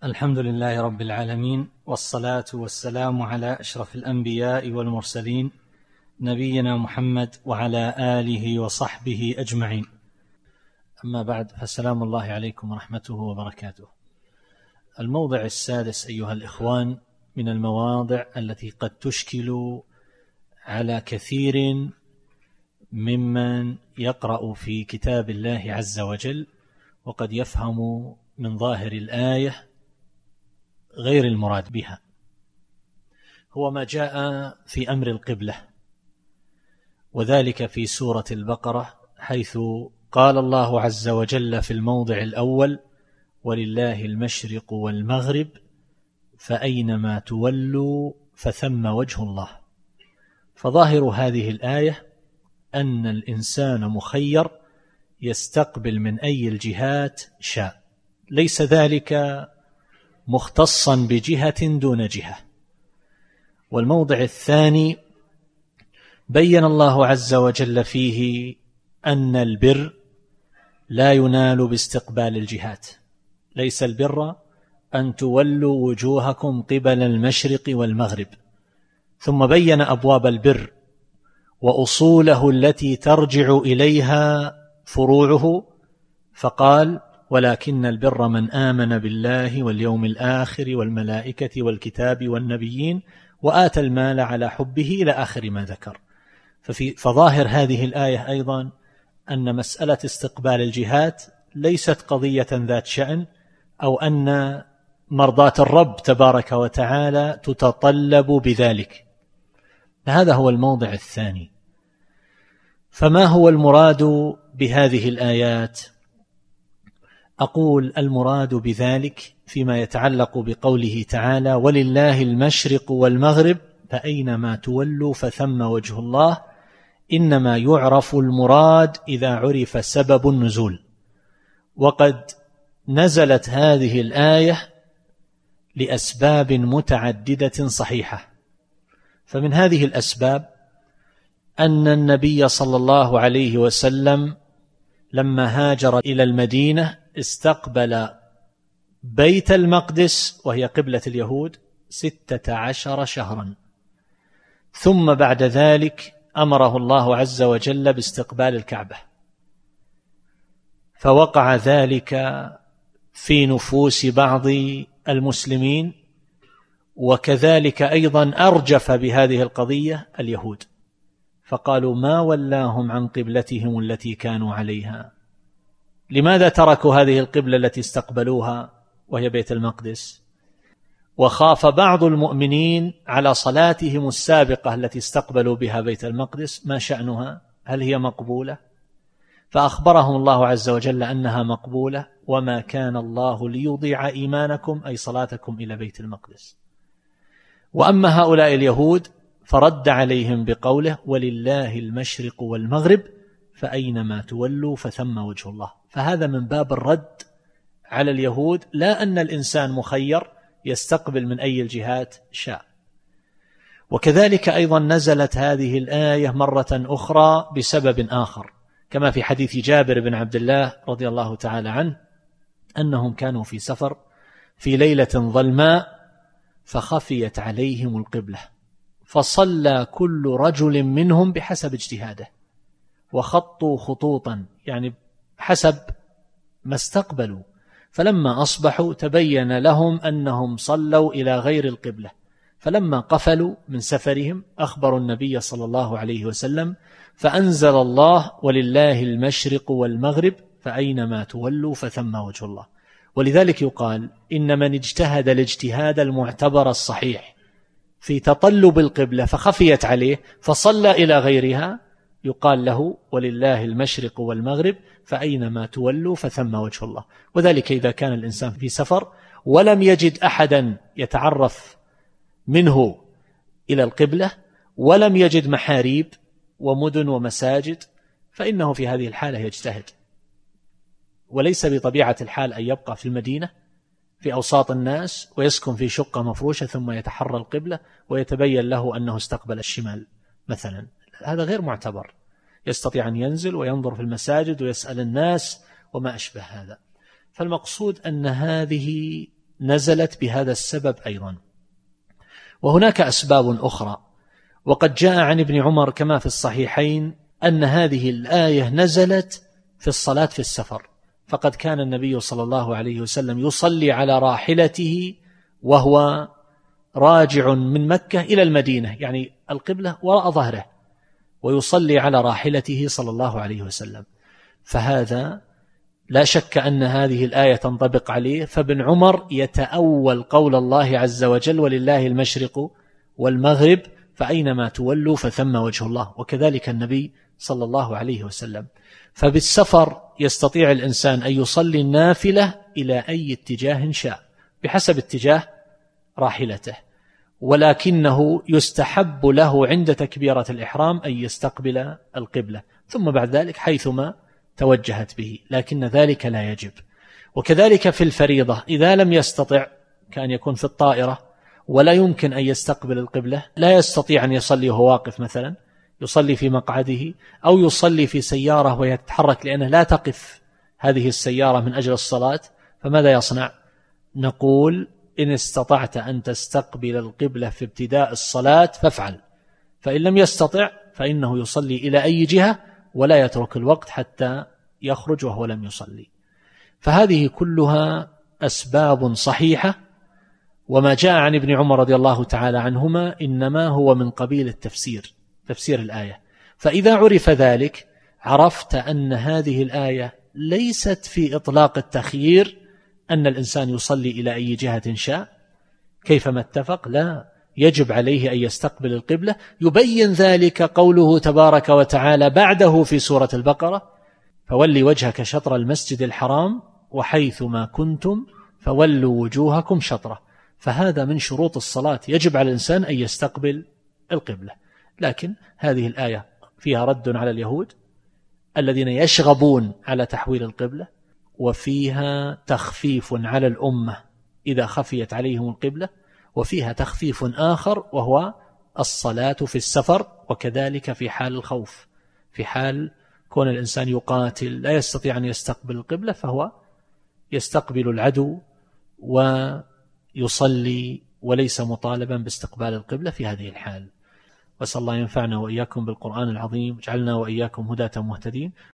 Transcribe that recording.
الحمد لله رب العالمين، والصلاة والسلام على أشرف الأنبياء والمرسلين نبينا محمد وعلى آله وصحبه أجمعين. أما بعد، فالسلام الله عليكم ورحمته وبركاته. الموضع السادس أيها الإخوان من المواضع التي قد تشكل على كثير ممن يقرأ في كتاب الله عز وجل، وقد يفهم من ظاهر الآية غير المراد بها، هو ما جاء في أمر القبلة، وذلك في سورة البقرة، حيث قال الله عز وجل في الموضع الأول: ولله المشرق والمغرب فأينما تولوا فثم وجه الله. فظاهر هذه الآية أن الإنسان مخير يستقبل من أي الجهات شاء، ليس ذلك مختصا بجهة دون جهة. والموضع الثاني بين الله عز وجل فيه أن البر لا ينال باستقبال الجهات، ليس البر أن تولوا وجوهكم قبل المشرق والمغرب، ثم بين أبواب البر وأصوله التي ترجع إليها فروعه، فقال: ولكن البر من آمن بالله واليوم الآخر والملائكة والكتاب والنبيين وآتى المال على حبه إلى آخر ما ذكر. فظاهر هذه الآية أيضا أن مسألة استقبال الجهات ليست قضية ذات شأن، أو أن مرضاة الرب تبارك وتعالى تتطلب بذلك. هذا هو الموضع الثاني. فما هو المراد بهذه الآيات؟ أقول: المراد بذلك فيما يتعلق بقوله تعالى: ولله المشرق والمغرب فأينما تولوا فثم وجه الله، إنما يعرف المراد إذا عرف سبب النزول. وقد نزلت هذه الآية لأسباب متعددة صحيحة. فمن هذه الأسباب أن النبي صلى الله عليه وسلم لما هاجر إلى المدينة استقبل بيت المقدس وهي قبلة اليهود 16 شهرا، ثم بعد ذلك أمره الله عز وجل باستقبال الكعبة، فوقع ذلك في نفوس بعض المسلمين، وكذلك أيضا أرجف بهذه القضية اليهود، فقالوا: ما ولاهم عن قبلتهم التي كانوا عليها؟ لماذا تركوا هذه القبلة التي استقبلوها وهي بيت المقدس؟ وخاف بعض المؤمنين على صلاتهم السابقة التي استقبلوا بها بيت المقدس، ما شأنها؟ هل هي مقبولة؟ فأخبرهم الله عز وجل أنها مقبولة: وما كان الله ليضيع إيمانكم، أي صلاتكم إلى بيت المقدس. وأما هؤلاء اليهود فرد عليهم بقوله: ولله المشرق والمغرب فأينما تولوا فثم وجه الله. فهذا من باب الرد على اليهود، لا أن الإنسان مخير يستقبل من أي الجهات شاء. وكذلك أيضا نزلت هذه الآية مرة أخرى بسبب آخر، كما في حديث جابر بن عبد الله رضي الله تعالى عنه أنهم كانوا في سفر في ليلة ظلماء فخفيت عليهم القبلة، فصلى كل رجل منهم بحسب اجتهاده، وخطوا خطوطا يعني حسب ما استقبلوا، فلما أصبحوا تبين لهم أنهم صلوا إلى غير القبلة، فلما قفلوا من سفرهم أخبروا النبي صلى الله عليه وسلم، فأنزل الله: ولله المشرق والمغرب فأينما تولوا فثم وجه الله. ولذلك يقال: إن من اجتهد الاجتهاد المعتبر الصحيح في تطلب القبلة فخفيت عليه فصلى إلى غيرها، يقال له: ولله المشرق والمغرب فأينما تولوا فثم وجه الله. وذلك إذا كان الإنسان في سفر ولم يجد أحدا يتعرف منه إلى القبلة، ولم يجد محاريب ومدن ومساجد، فإنه في هذه الحالة يجتهد، وليس بطبيعة الحال أن يبقى في المدينة في أوساط الناس ويسكن في شقة مفروشة ثم يتحرى القبلة ويتبين له أنه استقبل الشمال مثلا. هذا غير معتبر. يستطيع أن ينزل وينظر في المساجد ويسأل الناس وما أشبه هذا. فالمقصود أن هذه نزلت بهذا السبب أيضا. وهناك أسباب أخرى، وقد جاء عن ابن عمر كما في الصحيحين أن هذه الآية نزلت في الصلاة في السفر، فقد كان النبي صلى الله عليه وسلم يصلي على راحلته وهو راجع من مكة إلى المدينة، يعني القبلة وراء ظهره، ويصلي على راحلته صلى الله عليه وسلم، فهذا لا شك أن هذه الآية تنطبق عليه. فابن عمر يتأول قول الله عز وجل ولله المشرق والمغرب فأينما تولوا فثم وجه الله، وكذلك النبي صلى الله عليه وسلم. فبالسفر يستطيع الإنسان أن يصلي النافلة إلى أي اتجاه شاء بحسب اتجاه راحلته، ولكنه يستحب له عند تكبيرة الإحرام أن يستقبل القبلة، ثم بعد ذلك حيثما توجهت به، لكن ذلك لا يجب. وكذلك في الفريضة إذا لم يستطع، كان يكون في الطائرة ولا يمكن أن يستقبل القبلة، لا يستطيع أن يصلي وهو واقف مثلا، يصلي في مقعده أو يصلي في سيارة ويتحرك لأنه لا تقف هذه السيارة من أجل الصلاة، فماذا يصنع؟ نقول إن استطعت أن تستقبل القبلة في ابتداء الصلاة فافعل، فإن لم يستطع فإنه يصلي إلى أي جهة ولا يترك الوقت حتى يخرج وهو لم يصلي. فهذه كلها أسباب صحيحة، وما جاء عن ابن عمر رضي الله تعالى عنهما إنما هو من قبيل تفسير الآية. فإذا عرف ذلك عرفت أن هذه الآية ليست في إطلاق التخيير أن الإنسان يصلي إلى أي جهة شاء كيفما اتفق، لا، يجب عليه أن يستقبل القبلة. يبين ذلك قوله تبارك وتعالى بعده في سورة البقرة: فولي وجهك شطر المسجد الحرام وحيثما كنتم فولوا وجوهكم شطره. فهذا من شروط الصلاة، يجب على الإنسان أن يستقبل القبلة. لكن هذه الآية فيها رد على اليهود الذين يشغبون على تحويل القبلة، وفيها تخفيف على الأمة إذا خفيت عليهم القبلة، وفيها تخفيف آخر وهو الصلاة في السفر، وكذلك في حال الخوف، في حال كون الإنسان يقاتل لا يستطيع أن يستقبل القبلة فهو يستقبل العدو ويصلي وليس مطالبا باستقبال القبلة في هذه الحال. وأسأل الله ينفعنا وإياكم بالقرآن العظيم، اجعلنا وإياكم هداة مهتدين.